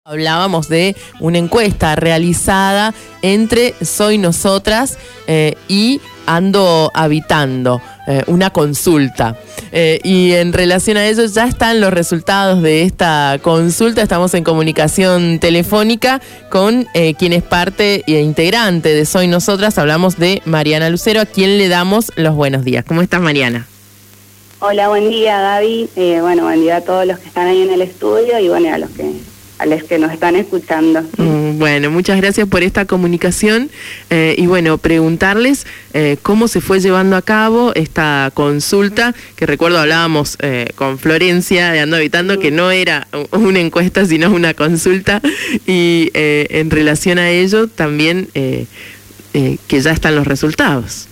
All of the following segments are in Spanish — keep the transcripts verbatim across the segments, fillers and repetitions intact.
Hablábamos de una encuesta realizada entre Soy Nosotras eh, y Ando Habitando, eh, una consulta. Eh, y en relación a ello ya están los resultados de esta consulta. Estamos en comunicación telefónica con eh, quien es parte e integrante de Soy Nosotras. Hablamos de Mariana Lucero, a quien le damos los buenos días. ¿Cómo estás, Mariana? Hola, buen día, Gaby. Eh, bueno, buen día a todos los que están ahí en el estudio y bueno, a los que... a los que nos están escuchando. Mm, bueno, muchas gracias por esta comunicación eh, y bueno, preguntarles eh, cómo se fue llevando a cabo esta consulta, que recuerdo hablábamos eh, con Florencia de Ando Habitando, que no era una encuesta sino una consulta, y eh, en relación a ello también eh, eh, que ya están los resultados.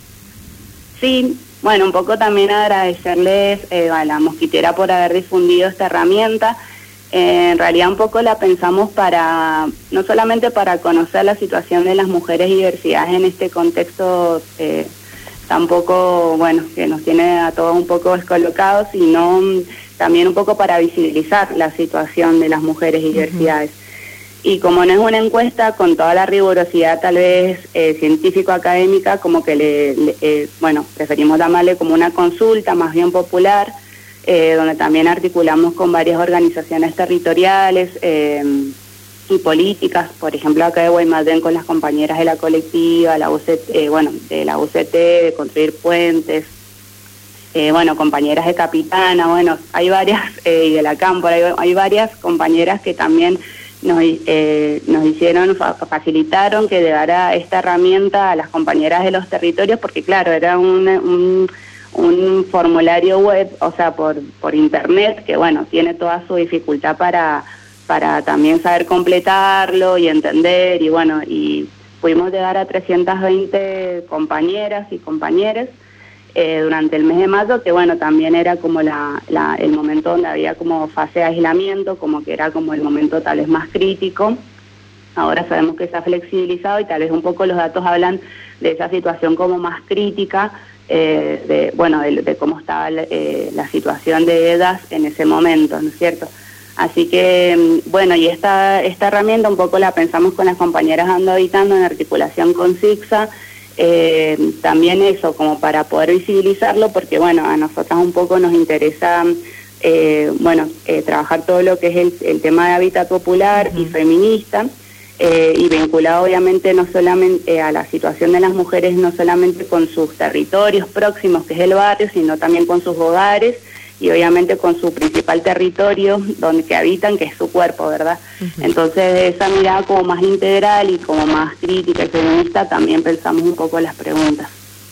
Sí, bueno, un poco también agradecerles eh, a la Mosquitera por haber difundido esta herramienta. Eh, en realidad un poco la pensamos para, no solamente para conocer la situación de las mujeres y diversidades en este contexto eh, tampoco, bueno, que nos tiene a todos un poco descolocados, sino también un poco para visibilizar la situación de las mujeres y diversidades. Uh-huh. Y como no es una encuesta con toda la rigurosidad tal vez eh, científico-académica, como que le, le eh, bueno, preferimos llamarle como una consulta más bien popular, Eh, donde también articulamos con varias organizaciones territoriales eh, y políticas, por ejemplo acá de Guaymallén con las compañeras de la colectiva, la U C T, eh, bueno, de la U C T, de Construir Puentes, eh, bueno, compañeras de Capitana, bueno, hay varias, eh, y de la Cámpora, hay, hay varias compañeras que también nos, eh, nos hicieron, fa facilitaron que llegara esta herramienta a las compañeras de los territorios, porque claro, era un... un un formulario web, o sea, por por internet, que bueno, tiene toda su dificultad para para también saber completarlo y entender, y bueno, y pudimos llegar a trescientas veinte compañeras y compañeros eh, durante el mes de mayo, que bueno, también era como la, la el momento donde había como fase de aislamiento, como que era como el momento tal vez más crítico. Ahora sabemos que se ha flexibilizado y tal vez un poco los datos hablan de esa situación como más crítica, eh, de bueno de, de cómo estaba eh, la situación de E D A S en ese momento, ¿no es cierto? Así que, bueno, y esta esta herramienta un poco la pensamos con las compañeras Ando Habitando en articulación con SIGSA, eh, también eso, como para poder visibilizarlo, porque bueno, a nosotras un poco nos interesa... Eh, bueno, eh, trabajar todo lo que es el, el tema de hábitat popular uh-huh. y feminista, eh, y vinculado obviamente no solamente eh, a la situación de las mujeres, no solamente con sus territorios próximos, que es el barrio, sino también con sus hogares y obviamente con su principal territorio donde que habitan, que es su cuerpo, ¿verdad? Uh-huh. Entonces, esa mirada como más integral y como más crítica y feminista, también pensamos un poco las preguntas.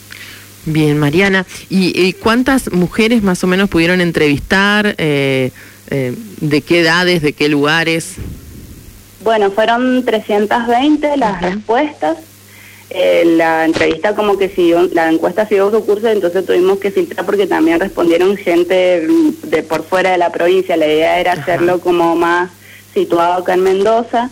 Bien, Mariana, ¿y, y cuántas mujeres más o menos pudieron entrevistar? Eh, eh, ¿De qué edades, de qué lugares? Bueno, fueron trescientas veinte las uh-huh. respuestas. Eh, la entrevista como que siguió, la encuesta siguió su curso, entonces tuvimos que filtrar porque también respondieron gente de por fuera de la provincia. La idea era uh-huh. hacerlo como más situado acá en Mendoza.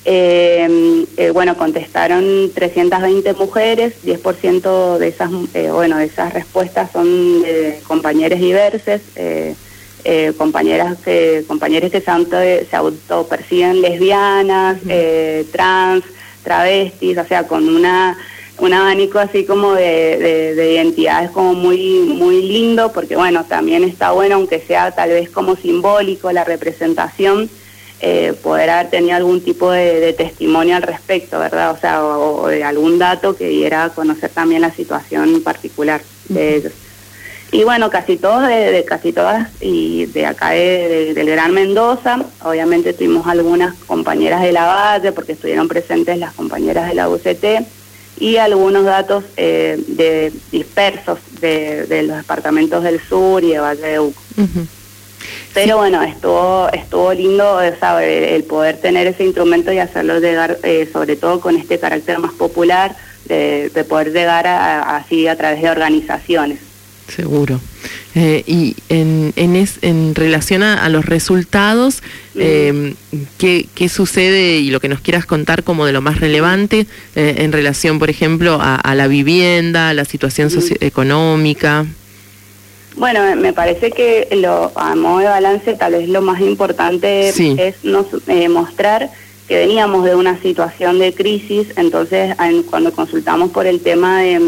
Eh, eh, bueno, contestaron trescientas veinte mujeres, diez por ciento de esas, eh, bueno, de esas respuestas son de compañeras diversas, eh, eh, compañeras que compañeros que se, auto, se autoperciben lesbianas, uh-huh. eh, trans, travestis, o sea, con una un abanico así como de, de, de identidades como muy muy lindo, porque bueno, también está bueno, aunque sea tal vez como simbólico la representación, Eh, poder haber tenido algún tipo de, de testimonio al respecto, ¿verdad? O sea, o, o de algún dato que diera a conocer también la situación particular de uh-huh. ellos. Y bueno, casi todos, de, de casi todas, y de acá de, de, del Gran Mendoza, obviamente tuvimos algunas compañeras de la Valle, porque estuvieron presentes las compañeras de la U C T, y algunos datos eh, de dispersos de, de los departamentos del sur y de Valle de Uco. Uh-huh. Pero sí. bueno, estuvo estuvo lindo, ¿sabe? El poder tener ese instrumento y hacerlo llegar, eh, sobre todo con este carácter más popular, de, de poder llegar a, a, así a través de organizaciones. Seguro. Eh, y en en, es, en relación a, a los resultados, eh, ¿qué, ¿qué sucede y lo que nos quieras contar como de lo más relevante eh, en relación, por ejemplo, a, a la vivienda, a la situación socioeconómica? Bueno, me parece que lo, a modo de balance, tal vez lo más importante sí. es nos, eh, mostrar que veníamos de una situación de crisis, entonces en, cuando consultamos por el tema de,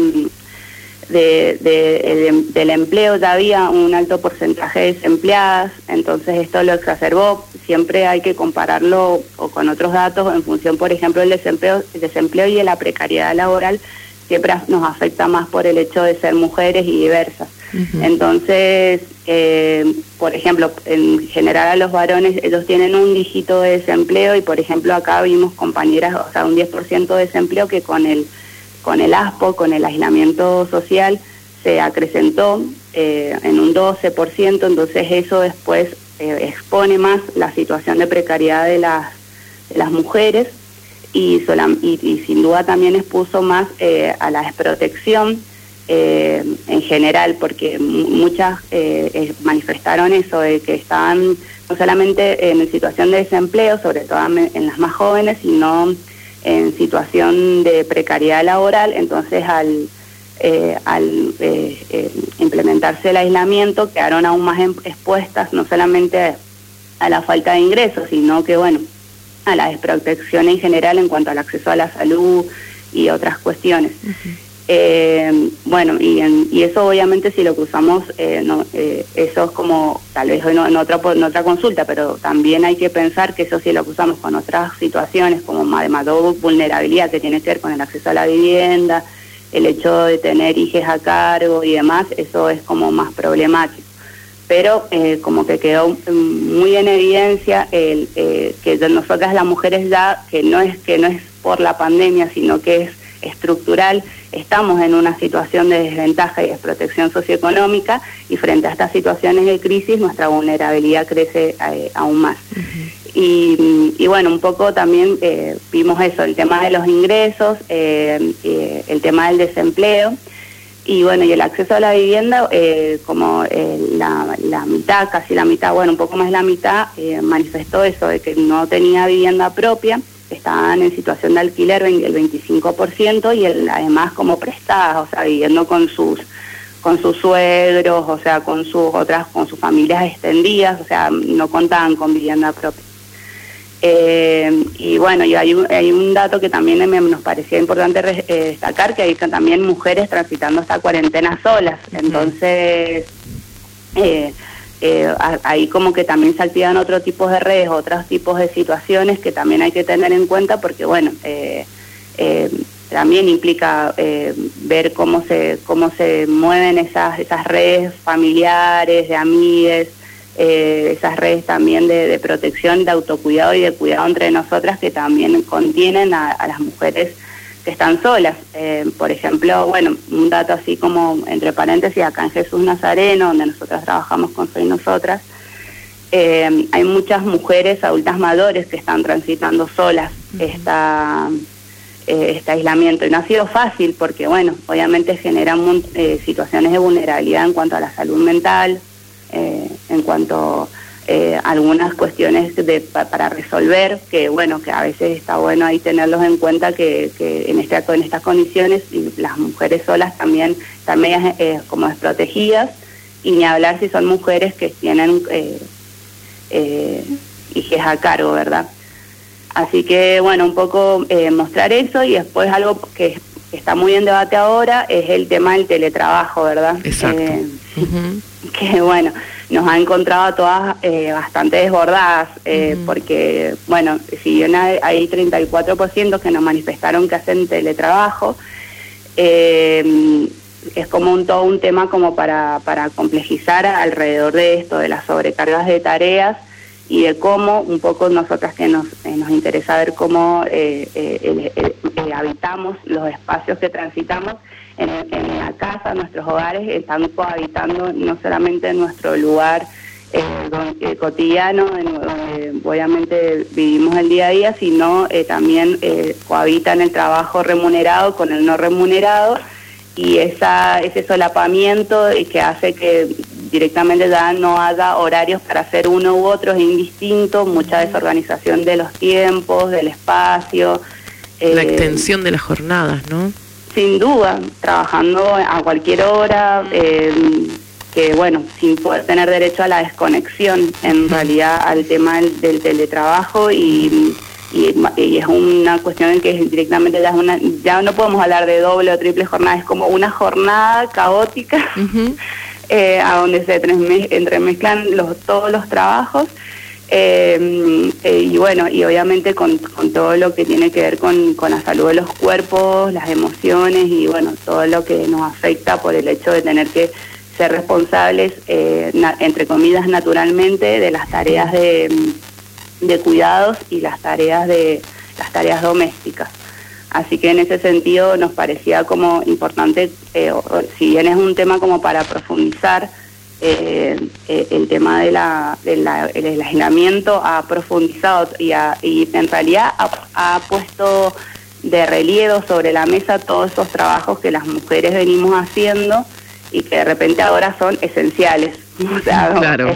de, de, de, del empleo ya había un alto porcentaje de desempleadas, entonces esto lo exacerbó. Siempre hay que compararlo o con otros datos en función, por ejemplo, del desempleo, el desempleo y de la precariedad laboral siempre nos afecta más por el hecho de ser mujeres y diversas. Uh-huh. Entonces, eh, por ejemplo, en general a los varones, ellos tienen un dígito de desempleo y, por ejemplo, acá vimos compañeras, o sea, un diez por ciento de desempleo que con el, con el ASPO, con el aislamiento social, se acrecentó eh, en un doce por ciento, entonces eso después eh, expone más la situación de precariedad de las, de las mujeres. Y, sola, y, y sin duda también expuso más eh, a la desprotección eh, en general, porque muchas eh, manifestaron eso, de que estaban no solamente en situación de desempleo, sobre todo en las más jóvenes, sino en situación de precariedad laboral. Entonces al, eh, al eh, eh, implementarse el aislamiento quedaron aún más expuestas, no solamente a la falta de ingresos, sino que bueno, a la desprotección en general en cuanto al acceso a la salud y otras cuestiones. Uh-huh. Eh, bueno, y, en, y eso obviamente si lo cruzamos, eh, no, eh, eso es como, tal vez en, en, otra, en otra consulta, pero también hay que pensar que eso si lo cruzamos con otras situaciones como de mayor vulnerabilidad que tiene que ver con el acceso a la vivienda, el hecho de tener hijos a cargo y demás, eso es como más problemático. Pero eh, como que quedó muy en evidencia el, eh, que nosotras las mujeres ya, que no es que no es por la pandemia, sino que es estructural, estamos en una situación de desventaja y desprotección socioeconómica, y frente a estas situaciones de crisis nuestra vulnerabilidad crece eh, aún más. Uh-huh. y, y bueno, un poco también eh, vimos eso, el tema de los ingresos, eh, eh, el tema del desempleo, y bueno, y el acceso a la vivienda, eh, como eh, la, la mitad, casi la mitad, bueno, un poco más de la mitad, eh, manifestó eso, de que no tenía vivienda propia, estaban en situación de alquiler el veinticinco por ciento, y el, además como prestadas, o sea, viviendo con sus con sus suegros, o sea, con sus otras, con sus familias extendidas, o sea, no contaban con vivienda propia. Eh, y bueno, y hay un, hay un dato que también me, nos parecía importante re, eh, destacar, que hay también mujeres transitando esta cuarentena solas. Entonces, eh, eh, ahí como que también se activan otros tipos de redes, otros tipos de situaciones que también hay que tener en cuenta, porque bueno, eh, eh, también implica eh, ver cómo se cómo se mueven esas esas redes familiares, de amigues, Eh, esas redes también de, de protección, de autocuidado y de cuidado entre nosotras, que también contienen a, a las mujeres que están solas. Eh, por ejemplo, bueno, un dato así como entre paréntesis, acá en Jesús Nazareno, donde nosotras trabajamos con Soy Nosotras, eh, hay muchas mujeres adultas mayores que están transitando solas uh-huh. esta, eh, este aislamiento, y no ha sido fácil porque, bueno, obviamente generan eh, situaciones de vulnerabilidad en cuanto a la salud mental, Eh, en cuanto a eh, algunas cuestiones de, pa, para resolver, que bueno, que a veces está bueno ahí tenerlos en cuenta, que, que en, este, en estas condiciones las mujeres solas también están medias eh, como desprotegidas, y ni hablar si son mujeres que tienen eh, eh, hijos a cargo, ¿verdad? Así que bueno, un poco eh, mostrar eso, y después algo que está muy en debate ahora es el tema del teletrabajo, ¿verdad? Exacto. Eh, uh-huh. Que bueno, nos ha encontrado a todas eh, bastante desbordadas, eh, uh-huh. porque bueno, si bien hay, hay treinta y cuatro por ciento que nos manifestaron que hacen teletrabajo, eh, es como un todo un tema como para, para complejizar alrededor de esto, de las sobrecargas de tareas, y de cómo un poco nosotras que nos, eh, nos interesa ver cómo eh, eh, eh, eh, eh, habitamos los espacios que transitamos en, en la casa, nuestros hogares, están cohabitando no solamente en nuestro lugar eh, donde, eh, cotidiano, en donde obviamente vivimos el día a día, sino eh, también eh, cohabitan el trabajo remunerado con el no remunerado, y esa ese solapamiento que hace que directamente ya no haya horarios para hacer uno u otro, es indistinto, mucha desorganización de los tiempos, del espacio. La eh, extensión de las jornadas, ¿no? Sin duda, trabajando a cualquier hora, eh, que bueno, sin poder tener derecho a la desconexión, en realidad al tema del, del teletrabajo y, y, y es una cuestión en que directamente ya, es una, ya no podemos hablar de doble o triple jornada, es como una jornada caótica uh-huh. eh, a donde se entremezclan los, todos los trabajos. Eh, eh, y bueno, y obviamente con, con todo lo que tiene que ver con, con la salud de los cuerpos, las emociones y bueno, todo lo que nos afecta por el hecho de tener que ser responsables, eh, na, entre comillas, naturalmente, de las tareas de, de cuidados y las tareas de las tareas domésticas. Así que en ese sentido nos parecía como importante, eh, si bien es un tema como para profundizar, Eh, eh, el tema de la, de la, el aislamiento ha profundizado y, ha, y en realidad ha, ha puesto de relieve sobre la mesa todos esos trabajos que las mujeres venimos haciendo y que de repente ahora son esenciales. O sea, claro.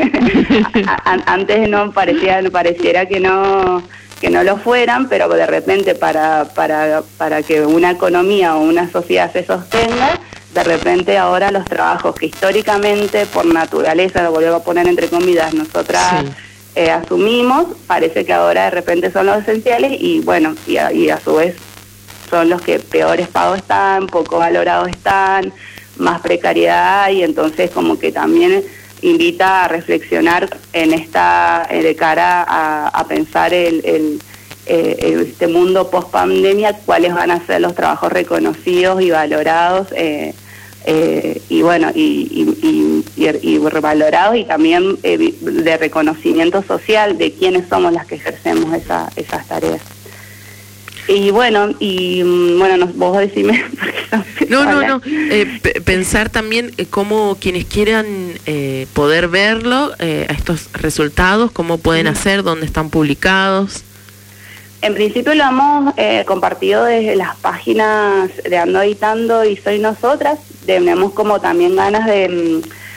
Antes no parecía, pareciera que no que no lo fueran, pero de repente para, para, para que una economía o una sociedad se sostenga, de repente ahora los trabajos que históricamente, por naturaleza, lo vuelvo a poner entre comillas, nosotras sí. eh, asumimos, parece que ahora de repente son los esenciales y bueno, y a, y a su vez son los que peores pagos están, poco valorados están, más precariedad y entonces como que también invita a reflexionar en esta, eh, de cara a, a pensar el... el Eh, este mundo post pandemia, cuáles van a ser los trabajos reconocidos y valorados eh, eh, y bueno y, y, y, y, y revalorados y también eh, de reconocimiento social de quiénes somos las que ejercemos esa, esas tareas. Y bueno, y bueno, no, vos decime. No, no, no. Eh, p- pensar también eh, cómo quienes quieran eh, poder verlo, eh, a estos resultados, cómo pueden uh-huh. hacer, dónde están publicados. En principio lo hemos eh, compartido desde las páginas de Ando Editando y Soy Nosotras. Tenemos como también ganas de,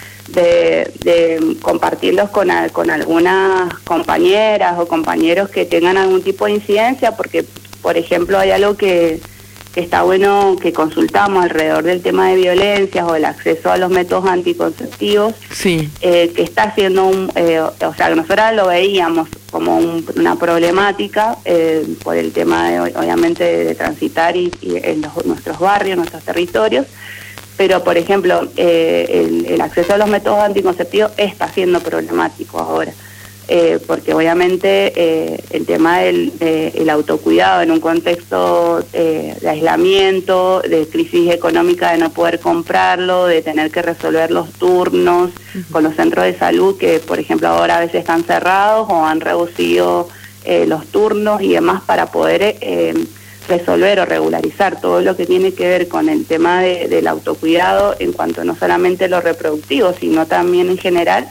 de, de compartirlos con, con algunas compañeras o compañeros que tengan algún tipo de incidencia, porque, por ejemplo, hay algo que, que está bueno que consultamos alrededor del tema de violencias o el acceso a los métodos anticonceptivos, sí. eh, que está siendo un, eh, o sea, que nosotros lo veíamos como un, una problemática eh, por el tema de, obviamente, de, de transitar y, y en los, nuestros barrios, nuestros territorios, pero por ejemplo, eh, el, el acceso a los métodos anticonceptivos está siendo problemático ahora. Eh, porque obviamente eh, el tema del de, el autocuidado en un contexto eh, de aislamiento, de crisis económica, de no poder comprarlo, de tener que resolver los turnos uh-huh. con los centros de salud que, por ejemplo, ahora a veces están cerrados o han reducido eh, los turnos y demás para poder eh, resolver o regularizar todo lo que tiene que ver con el tema de, del autocuidado en cuanto no solamente lo reproductivo, sino también en general.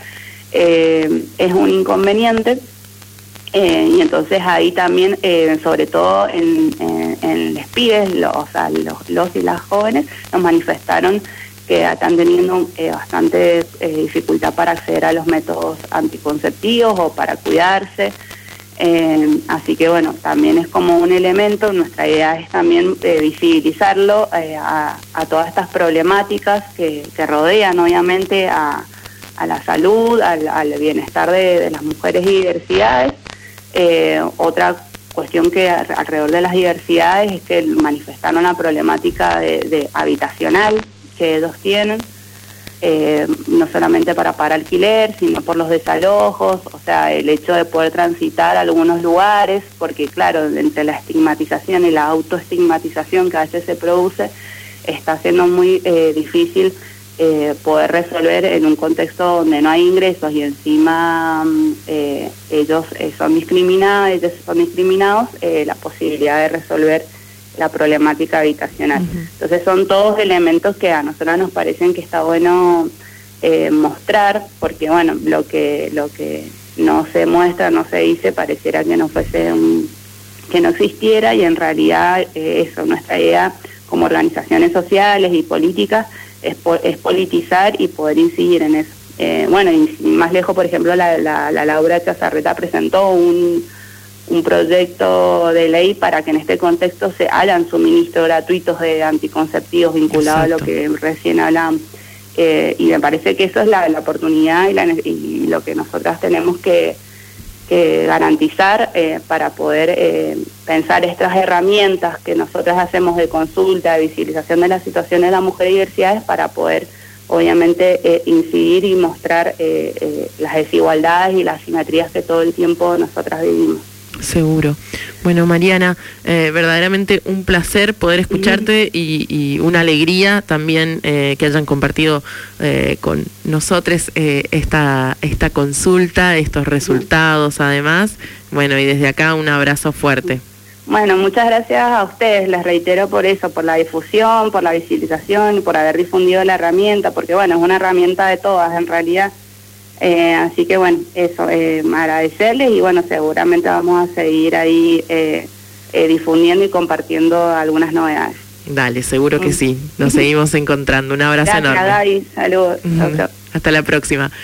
Eh, es un inconveniente eh, y entonces ahí también, eh, sobre todo en, en, en les pibes, los, o sea, los, los y las jóvenes nos manifestaron que están teniendo eh, bastante eh, dificultad para acceder a los métodos anticonceptivos o para cuidarse. Eh, así que bueno, también es como un elemento, nuestra idea es también eh, visibilizarlo eh, a, a todas estas problemáticas que, que rodean obviamente a a la salud, al, al bienestar de, de las mujeres y diversidades. Eh, otra cuestión que alrededor de las diversidades es que manifestaron la problemática de, de habitacional que ellos tienen, eh, no solamente para pagar alquiler, sino por los desalojos, o sea, el hecho de poder transitar a algunos lugares, porque claro, entre la estigmatización y la autoestigmatización que a veces se produce, está siendo muy eh, difícil Eh, poder resolver en un contexto donde no hay ingresos y encima eh, ellos eh, son discriminados, ellos son discriminados, eh, la posibilidad de resolver la problemática habitacional. Uh-huh. Entonces son todos elementos que a nosotros nos parecen que está bueno eh, mostrar, porque bueno, lo que lo que no se muestra, no se dice, pareciera que no fuese un, que no existiera y en realidad eh, eso, nuestra idea como organizaciones sociales y políticas Es, po- es politizar y poder incidir en eso. Eh, bueno, y más lejos, por ejemplo, la, la, la Laura Chazarreta presentó un, un proyecto de ley para que en este contexto se hagan suministros gratuitos de anticonceptivos vinculados Exacto. a lo que recién hablábamos. eh, y me parece que eso es la, la oportunidad y, la, y lo que nosotras tenemos que, que garantizar eh, para poder eh, pensar estas herramientas que nosotras hacemos de consulta, de visibilización de las situaciones de la mujer y diversidades, para poder obviamente eh, incidir y mostrar eh, eh, las desigualdades y las asimetrías que todo el tiempo nosotras vivimos. Seguro. Bueno, Mariana, eh, verdaderamente un placer poder escucharte y, y una alegría también eh, que hayan compartido eh, con nosotros eh, esta, esta consulta, estos resultados además. Bueno, y desde acá un abrazo fuerte. Bueno, muchas gracias a ustedes, les reitero por eso, por la difusión, por la visibilización, por haber difundido la herramienta, porque bueno, es una herramienta de todas en realidad. Eh, así que bueno, eso, eh, agradecerles y bueno, seguramente vamos a seguir ahí eh, eh, difundiendo y compartiendo algunas novedades. Dale, seguro que sí, nos seguimos encontrando. Un abrazo Gracias, enorme. Gaby, saludos. Chau, chau. Hasta la próxima.